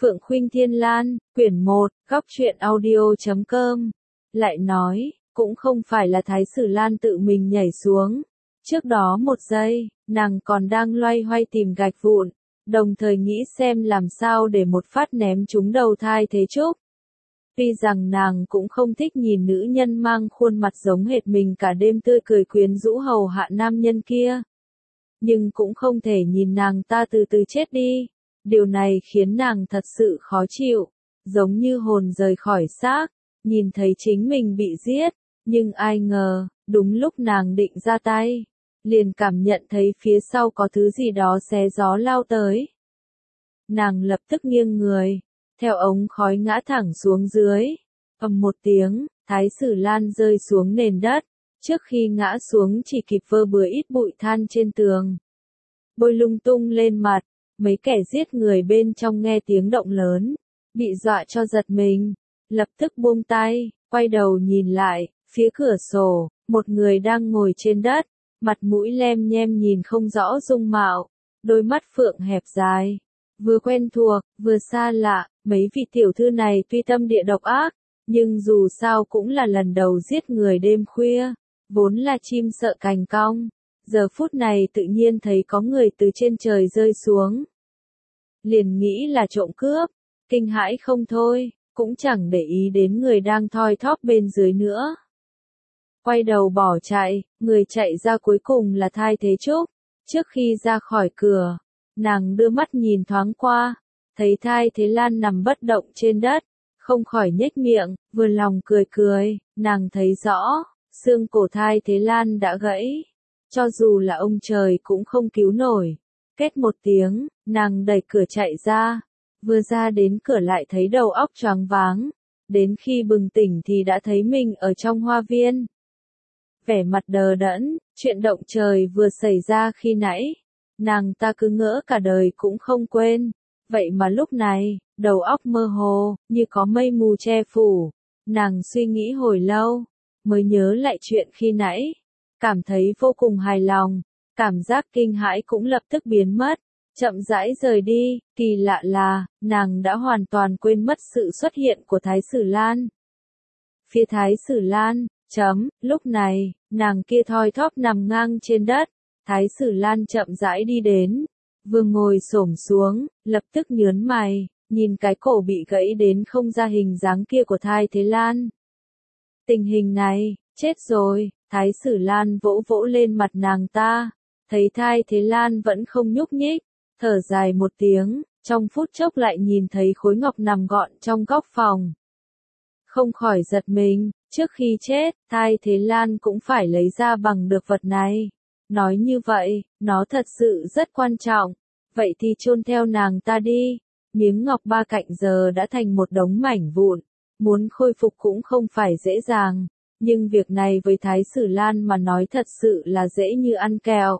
Phượng Khuynh Thiên Lan, quyển 1, góc truyện audio.com, lại nói, cũng không phải là Thái Sử Lan tự mình nhảy xuống. Trước đó một giây, nàng còn đang loay hoay tìm gạch vụn, đồng thời nghĩ xem làm sao để một phát ném trúng đầu Thai Thế Trúc. Tuy rằng nàng cũng không thích nhìn nữ nhân mang khuôn mặt giống hệt mình cả đêm tươi cười quyến rũ hầu hạ nam nhân kia, nhưng cũng không thể nhìn nàng ta từ từ chết đi. Điều này khiến nàng thật sự khó chịu, giống như hồn rời khỏi xác, nhìn thấy chính mình bị giết, nhưng ai ngờ, đúng lúc nàng định ra tay, liền cảm nhận thấy phía sau có thứ gì đó xé gió lao tới. Nàng lập tức nghiêng người, theo ống khói ngã thẳng xuống dưới, ầm một tiếng, Thái Sử Lan rơi xuống nền đất, trước khi ngã xuống chỉ kịp vơ bừa ít bụi than trên tường, bôi lung tung lên mặt. Mấy kẻ giết người bên trong nghe tiếng động lớn, bị dọa cho giật mình, lập tức buông tay, quay đầu nhìn lại, phía cửa sổ, một người đang ngồi trên đất, mặt mũi lem nhem nhìn không rõ dung mạo, đôi mắt phượng hẹp dài, vừa quen thuộc, vừa xa lạ. Mấy vị tiểu thư này tuy tâm địa độc ác, nhưng dù sao cũng là lần đầu giết người đêm khuya, vốn là chim sợ cành cong. Giờ phút này tự nhiên thấy có người từ trên trời rơi xuống, liền nghĩ là trộm cướp, kinh hãi không thôi, cũng chẳng để ý đến người đang thoi thóp bên dưới nữa. Quay đầu bỏ chạy, người chạy ra cuối cùng là Thai Thế Trúc. Trước khi ra khỏi cửa, nàng đưa mắt nhìn thoáng qua, thấy Thai Thế Lan nằm bất động trên đất, không khỏi nhếch miệng, vừa lòng cười cười. Nàng thấy rõ, xương cổ Thai Thế Lan đã gãy, cho dù là ông trời cũng không cứu nổi. Két một tiếng, nàng đẩy cửa chạy ra, vừa ra đến cửa lại thấy đầu óc choáng váng, đến khi bừng tỉnh thì đã thấy mình ở trong hoa viên. Vẻ mặt đờ đẫn, chuyện động trời vừa xảy ra khi nãy, nàng ta cứ ngỡ cả đời cũng không quên, vậy mà lúc này, đầu óc mơ hồ, như có mây mù che phủ, nàng suy nghĩ hồi lâu, mới nhớ lại chuyện khi nãy, cảm thấy vô cùng hài lòng. Cảm giác kinh hãi cũng lập tức biến mất, chậm rãi rời đi. Kỳ lạ là, nàng đã hoàn toàn quên mất sự xuất hiện của Thái Sử Lan. Phía Thái Sử Lan, lúc này, nàng kia thoi thóp nằm ngang trên đất, Thái Sử Lan chậm rãi đi đến, vừa ngồi xổm xuống, lập tức nhớn mày, nhìn cái cổ bị gãy đến không ra hình dáng kia của Thai Thế Lan. Tình hình này, chết rồi. Thái Sử Lan vỗ vỗ lên mặt nàng ta, thấy Thai Thế Lan vẫn không nhúc nhích, thở dài một tiếng, trong phút chốc lại nhìn thấy khối ngọc nằm gọn trong góc phòng. Không khỏi giật mình, trước khi chết, Thai Thế Lan cũng phải lấy ra bằng được vật này. Nói như vậy, nó thật sự rất quan trọng, vậy thì chôn theo nàng ta đi. Miếng ngọc ba cạnh giờ đã thành một đống mảnh vụn, muốn khôi phục cũng không phải dễ dàng. Nhưng việc này với Thái Sử Lan mà nói thật sự là dễ như ăn kẹo.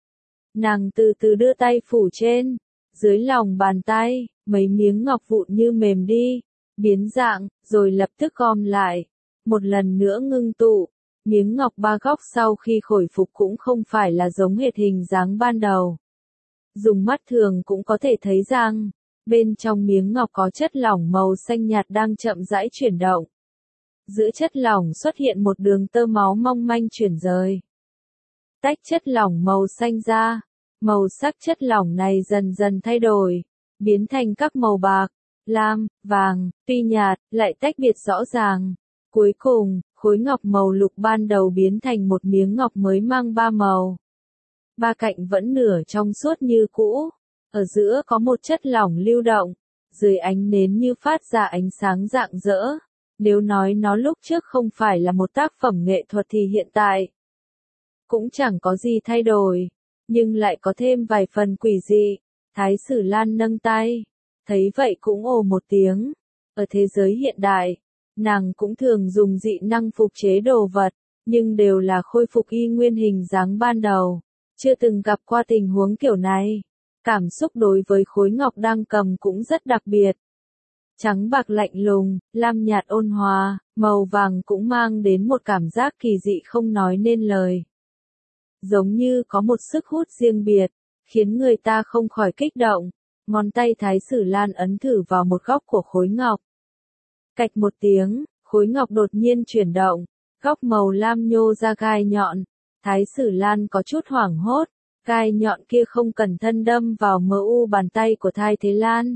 Nàng từ từ đưa tay phủ trên, dưới lòng bàn tay, mấy miếng ngọc vụn như mềm đi, biến dạng, rồi lập tức gom lại. Một lần nữa ngưng tụ, miếng ngọc ba góc sau khi khôi phục cũng không phải là giống hệt hình dáng ban đầu. Dùng mắt thường cũng có thể thấy rằng, bên trong miếng ngọc có chất lỏng màu xanh nhạt đang chậm rãi chuyển động. Giữa chất lỏng xuất hiện một đường tơ máu mong manh chuyển rời. Tách chất lỏng màu xanh ra, màu sắc chất lỏng này dần dần thay đổi, biến thành các màu bạc, lam, vàng, tuy nhạt, lại tách biệt rõ ràng. Cuối cùng, khối ngọc màu lục ban đầu biến thành một miếng ngọc mới mang ba màu. Ba cạnh vẫn nửa trong suốt như cũ, ở giữa có một chất lỏng lưu động, dưới ánh nến như phát ra ánh sáng rạng rỡ. Nếu nói nó lúc trước không phải là một tác phẩm nghệ thuật thì hiện tại cũng chẳng có gì thay đổi, nhưng lại có thêm vài phần quỷ dị. Thái Sử Lan nâng tay, thấy vậy cũng ồ một tiếng. Ở thế giới hiện đại, nàng cũng thường dùng dị năng phục chế đồ vật, nhưng đều là khôi phục y nguyên hình dáng ban đầu. Chưa từng gặp qua tình huống kiểu này. Cảm xúc đối với khối ngọc đang cầm cũng rất đặc biệt. Trắng bạc lạnh lùng, lam nhạt ôn hòa, màu vàng cũng mang đến một cảm giác kỳ dị không nói nên lời. Giống như có một sức hút riêng biệt, khiến người ta không khỏi kích động. ngón tay Thái Sử Lan ấn thử vào một góc của khối ngọc. Cạch một tiếng, khối ngọc đột nhiên chuyển động, góc màu lam nhô ra gai nhọn. Thái Sử Lan có chút hoảng hốt, gai nhọn kia không cẩn thận đâm vào mờ u bàn tay của Thái Thế Lan.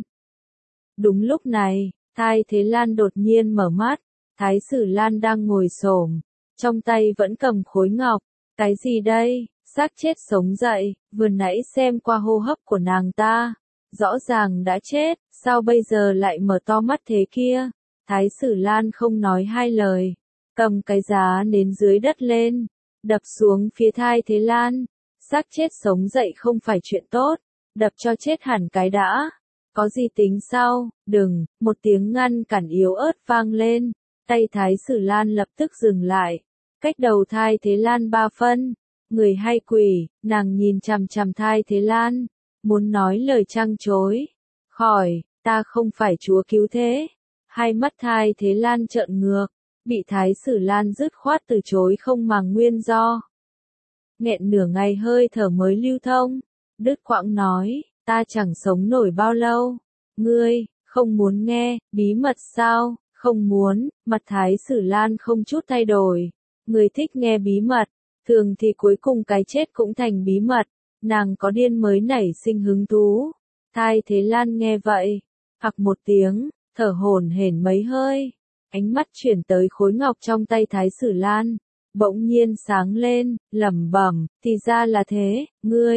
Đúng lúc này, Thái Thế Lan đột nhiên mở mắt, Thái Sử Lan đang ngồi xổm, trong tay vẫn cầm khối ngọc. Cái gì đây? Xác chết sống dậy, vừa nãy xem qua hô hấp của nàng ta, rõ ràng đã chết, sao bây giờ lại mở to mắt thế kia? Thái Sử Lan không nói hai lời, cầm cái giá nến dưới đất lên, đập xuống phía Thái Thế Lan. Xác chết sống dậy không phải chuyện tốt, đập cho chết hẳn cái đã. Có gì tính sau, đừng, một tiếng ngăn cản yếu ớt vang lên, tay Thái Sử Lan lập tức dừng lại, cách đầu Thái Thế Lan 3 phân. Người hay quỷ, nàng nhìn chằm chằm Thái Thế Lan, muốn nói lời trăng chối. Khỏi, ta không phải chúa cứu thế. Hai mắt Thái Thế Lan trợn ngược, bị Thái Sử Lan dứt khoát từ chối không màng nguyên do. Nghẹn nửa ngày hơi thở mới lưu thông, đứt quãng nói, ta chẳng sống nổi bao lâu. Ngươi, không muốn nghe, bí mật sao? Không muốn, mặt Thái Sử Lan không chút thay đổi. Người thích nghe bí mật, thường thì cuối cùng cái chết cũng thành bí mật. Nàng có điên mới nảy sinh hứng thú. Thái Thế Lan nghe vậy, hặc một tiếng, thở hổn hển mấy hơi. Ánh mắt chuyển tới khối ngọc trong tay Thái Sử Lan, bỗng nhiên sáng lên, lẩm bẩm, thì ra là thế,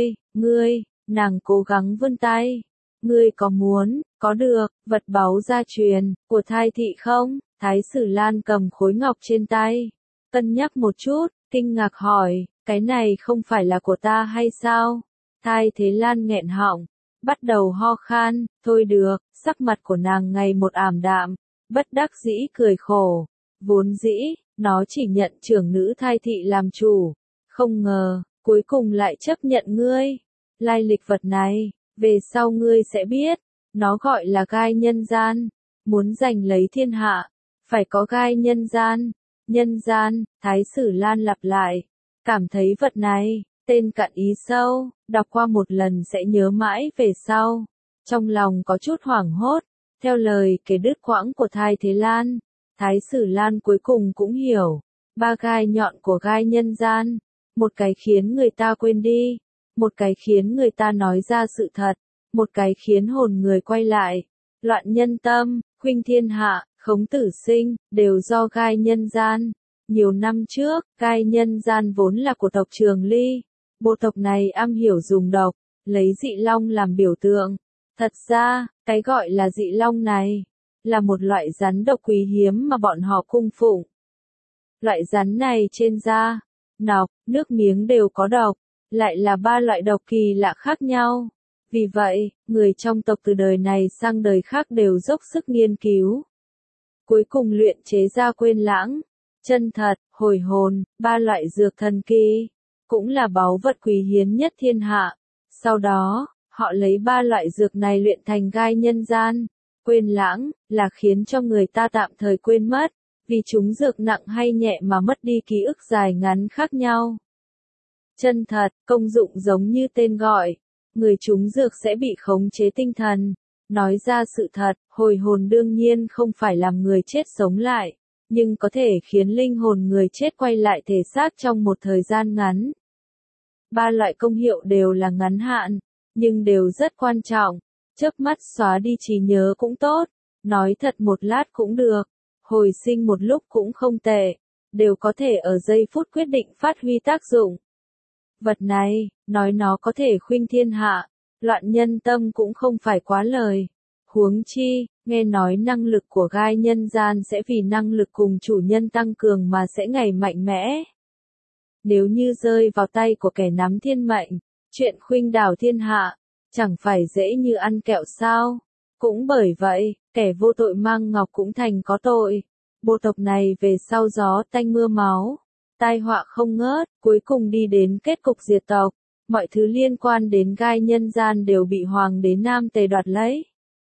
ngươi, nàng cố gắng vươn tay. Ngươi có muốn, có được, vật báu gia truyền, của Thái thị không? Thái Sử Lan cầm khối ngọc trên tay, cân nhắc một chút, kinh ngạc hỏi, cái này không phải là của ta hay sao? Thái Thế Lan nghẹn họng, bắt đầu ho khan, thôi được, sắc mặt của nàng ngày một ảm đạm, bất đắc dĩ cười khổ. Vốn dĩ, nó chỉ nhận trưởng nữ Thái thị làm chủ, không ngờ, cuối cùng lại chấp nhận ngươi. Lai lịch vật này, về sau ngươi sẽ biết, nó gọi là gai nhân gian, muốn giành lấy thiên hạ, phải có gai nhân gian. Nhân gian, Thái Sử Lan lặp lại, cảm thấy vật này, tên cạn ý sâu, đọc qua một lần sẽ nhớ mãi về sau. Trong lòng có chút hoảng hốt, theo lời kể đứt quãng của Thái Thế Lan, Thái Sử Lan cuối cùng cũng hiểu, 3 gai nhọn của gai nhân gian, một cái khiến người ta quên đi, một cái khiến người ta nói ra sự thật, một cái khiến hồn người quay lại, loạn nhân tâm, khuynh thiên hạ, khống tử sinh, đều do gai nhân gian. Nhiều năm trước, gai nhân gian vốn là của tộc Trường Ly. Bộ tộc này am hiểu dùng độc, lấy dị long làm biểu tượng. Thật ra, cái gọi là dị long này, là một loại rắn độc quý hiếm mà bọn họ cung phụng. Loại rắn này trên da, nọc, nước miếng đều có độc, lại là 3 loại độc kỳ lạ khác nhau. Vì vậy, người trong tộc từ đời này sang đời khác đều dốc sức nghiên cứu. Cuối cùng luyện chế ra quên lãng, chân thật, hồi hồn, 3 loại dược thần kỳ, cũng là báu vật quý hiếm nhất thiên hạ. Sau đó, họ lấy 3 loại dược này luyện thành gai nhân gian. Quên lãng, là khiến cho người ta tạm thời quên mất, vì chúng dược nặng hay nhẹ mà mất đi ký ức dài ngắn khác nhau. Chân thật, công dụng giống như tên gọi, người trúng dược sẽ bị khống chế tinh thần. Nói ra sự thật, hồi hồn đương nhiên không phải làm người chết sống lại, nhưng có thể khiến linh hồn người chết quay lại thể xác trong một thời gian ngắn. 3 loại công hiệu đều là ngắn hạn, nhưng đều rất quan trọng. Chớp mắt xóa đi trí nhớ cũng tốt, nói thật một lát cũng được, hồi sinh một lúc cũng không tệ, đều có thể ở giây phút quyết định phát huy tác dụng. Vật này, nói nó có thể khuynh thiên hạ, loạn nhân tâm cũng không phải quá lời. Huống chi, nghe nói năng lực của gai nhân gian sẽ vì năng lực cùng chủ nhân tăng cường mà sẽ ngày mạnh mẽ. Nếu như rơi vào tay của kẻ nắm thiên mệnh, chuyện khuynh đảo thiên hạ, chẳng phải dễ như ăn kẹo sao? Cũng bởi vậy, kẻ vô tội mang ngọc cũng thành có tội. Bộ tộc này về sau gió tanh mưa máu, tai họa không ngớt, cuối cùng đi đến kết cục diệt tộc. Mọi thứ liên quan đến gai nhân gian đều bị hoàng đế Nam Tề đoạt lấy.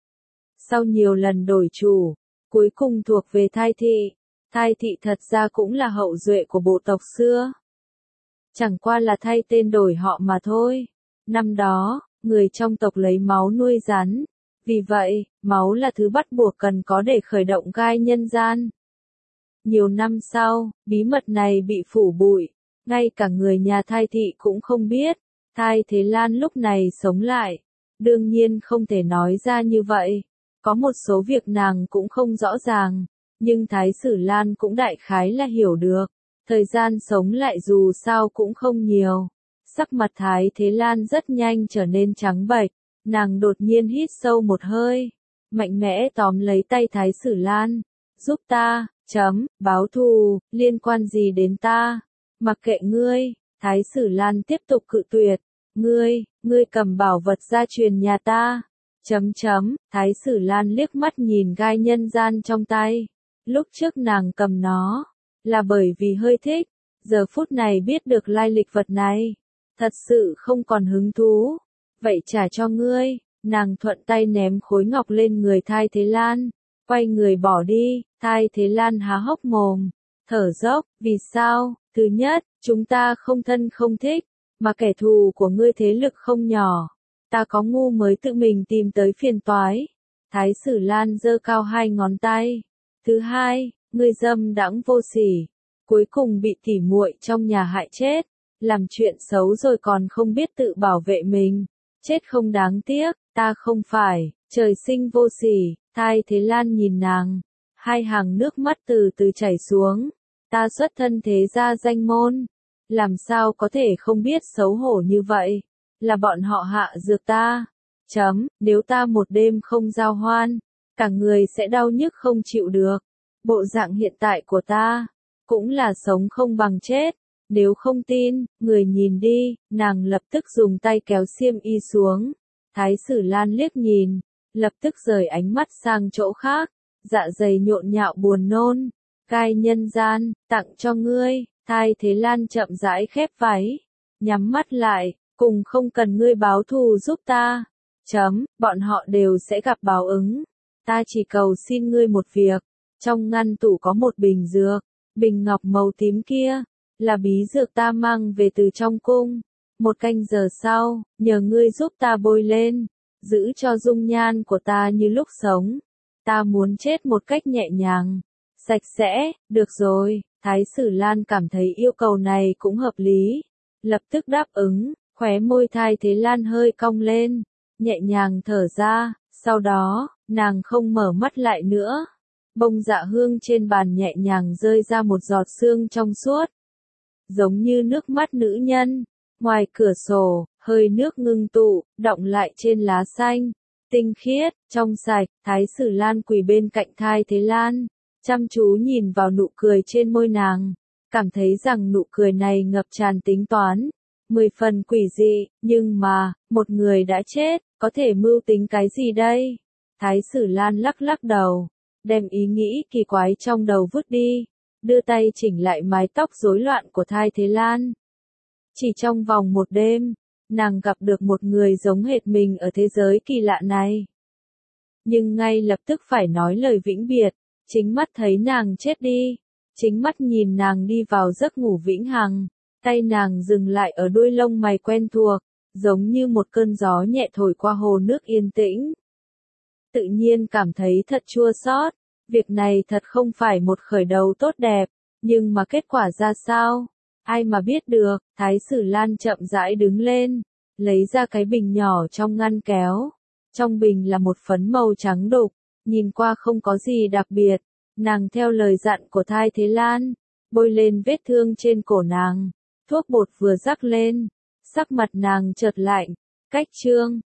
Sau nhiều lần đổi chủ, cuối cùng thuộc về Thái thị. Thái thị thật ra cũng là hậu duệ của bộ tộc xưa. Chẳng qua là thay tên đổi họ mà thôi. Năm đó, người trong tộc lấy máu nuôi rắn. Vì vậy, máu là thứ bắt buộc cần có để khởi động gai nhân gian. Nhiều năm sau, bí mật này bị phủ bụi, ngay cả người nhà Thai Thị cũng không biết. Thai Thế Lan lúc này sống lại, đương nhiên không thể nói ra như vậy. Có một số việc nàng cũng không rõ ràng, nhưng Thái Sử Lan cũng đại khái là hiểu được. Thời gian sống lại dù sao cũng không nhiều. Sắc mặt Thái Thế Lan rất nhanh trở nên trắng bệch, nàng đột nhiên hít sâu một hơi, mạnh mẽ tóm lấy tay Thái Sử Lan, giúp ta, báo thù, liên quan gì đến ta, mặc kệ ngươi. Thái Sử Lan tiếp tục cự tuyệt, ngươi cầm bảo vật gia truyền nhà ta, Thái Sử Lan liếc mắt nhìn gai nhân gian trong tay, lúc trước nàng cầm nó, là bởi vì hơi thích, giờ phút này biết được lai lịch vật này, thật sự không còn hứng thú, vậy trả cho ngươi. Nàng thuận tay ném khối ngọc lên người Thai Thế Lan, quay người bỏ đi. Thai Thế Lan há hốc mồm, thở dốc, vì sao? Thứ nhất, chúng ta không thân không thích, mà kẻ thù của ngươi thế lực không nhỏ, ta có ngu mới tự mình tìm tới phiền toái. Thái Sử Lan giơ cao hai ngón tay. Thứ hai, ngươi dâm đãng vô sỉ, cuối cùng bị tỉ muội trong nhà hại chết, làm chuyện xấu rồi còn không biết tự bảo vệ mình, chết không đáng tiếc. Ta không phải trời sinh vô sỉ. Thai Thế Lan nhìn nàng, hai hàng nước mắt từ từ chảy xuống. Ta xuất thân thế gia danh môn, làm sao có thể không biết xấu hổ như vậy, là bọn họ hạ dược ta. Nếu ta một đêm không giao hoan, cả người sẽ đau nhức không chịu được. Bộ dạng hiện tại của ta, cũng là sống không bằng chết. Nếu không tin, người nhìn đi. Nàng lập tức dùng tay kéo xiêm y xuống. Thái Sử Lan liếc nhìn, lập tức rời ánh mắt sang chỗ khác, dạ dày nhộn nhạo buồn nôn. Gai nhân gian, tặng cho ngươi. Thai Thế Lan chậm rãi khép váy, nhắm mắt lại, cùng không cần ngươi báo thù giúp ta. Bọn họ đều sẽ gặp báo ứng. Ta chỉ cầu xin ngươi một việc. Trong ngăn tủ có một bình dược, bình ngọc màu tím kia, là bí dược ta mang về từ trong cung. 1 canh giờ sau, nhờ ngươi giúp ta bôi lên, giữ cho dung nhan của ta như lúc sống. Ta muốn chết một cách nhẹ nhàng, sạch sẽ. Được rồi. Thái Sử Lan cảm thấy yêu cầu này cũng hợp lý, lập tức đáp ứng. Khóe môi Thai Thế Lan hơi cong lên, nhẹ nhàng thở ra, sau đó, nàng không mở mắt lại nữa. Bông dạ hương trên bàn nhẹ nhàng rơi ra một giọt sương trong suốt, giống như nước mắt nữ nhân. Ngoài cửa sổ, hơi nước ngưng tụ, đọng lại trên lá xanh, tinh khiết, trong sạch. Thái Sử Lan quỳ bên cạnh Thai Thế Lan, chăm chú nhìn vào nụ cười trên môi nàng, cảm thấy rằng nụ cười này ngập tràn tính toán, 10 phần quỷ dị. Nhưng mà, một người đã chết, có thể mưu tính cái gì đây? Thái Sử Lan lắc lắc đầu, đem ý nghĩ kỳ quái trong đầu vứt đi, đưa tay chỉnh lại mái tóc rối loạn của Thai Thế Lan. Chỉ trong vòng một đêm, nàng gặp được một người giống hệt mình ở thế giới kỳ lạ này. Nhưng ngay lập tức phải nói lời vĩnh biệt, chính mắt thấy nàng chết đi, chính mắt nhìn nàng đi vào giấc ngủ vĩnh hằng, tay nàng dừng lại ở đuôi lông mày quen thuộc, giống như một cơn gió nhẹ thổi qua hồ nước yên tĩnh. Tự nhiên cảm thấy thật chua xót, việc này thật không phải một khởi đầu tốt đẹp, nhưng mà kết quả ra sao? Ai mà biết được. Thái Sử Lan chậm rãi đứng lên, lấy ra cái bình nhỏ trong ngăn kéo. Trong bình là một phấn màu trắng đục, nhìn qua không có gì đặc biệt. Nàng theo lời dặn của Thai Thế Lan, bôi lên vết thương trên cổ nàng. Thuốc bột vừa rắc lên, sắc mặt nàng chợt lạnh. Cách chương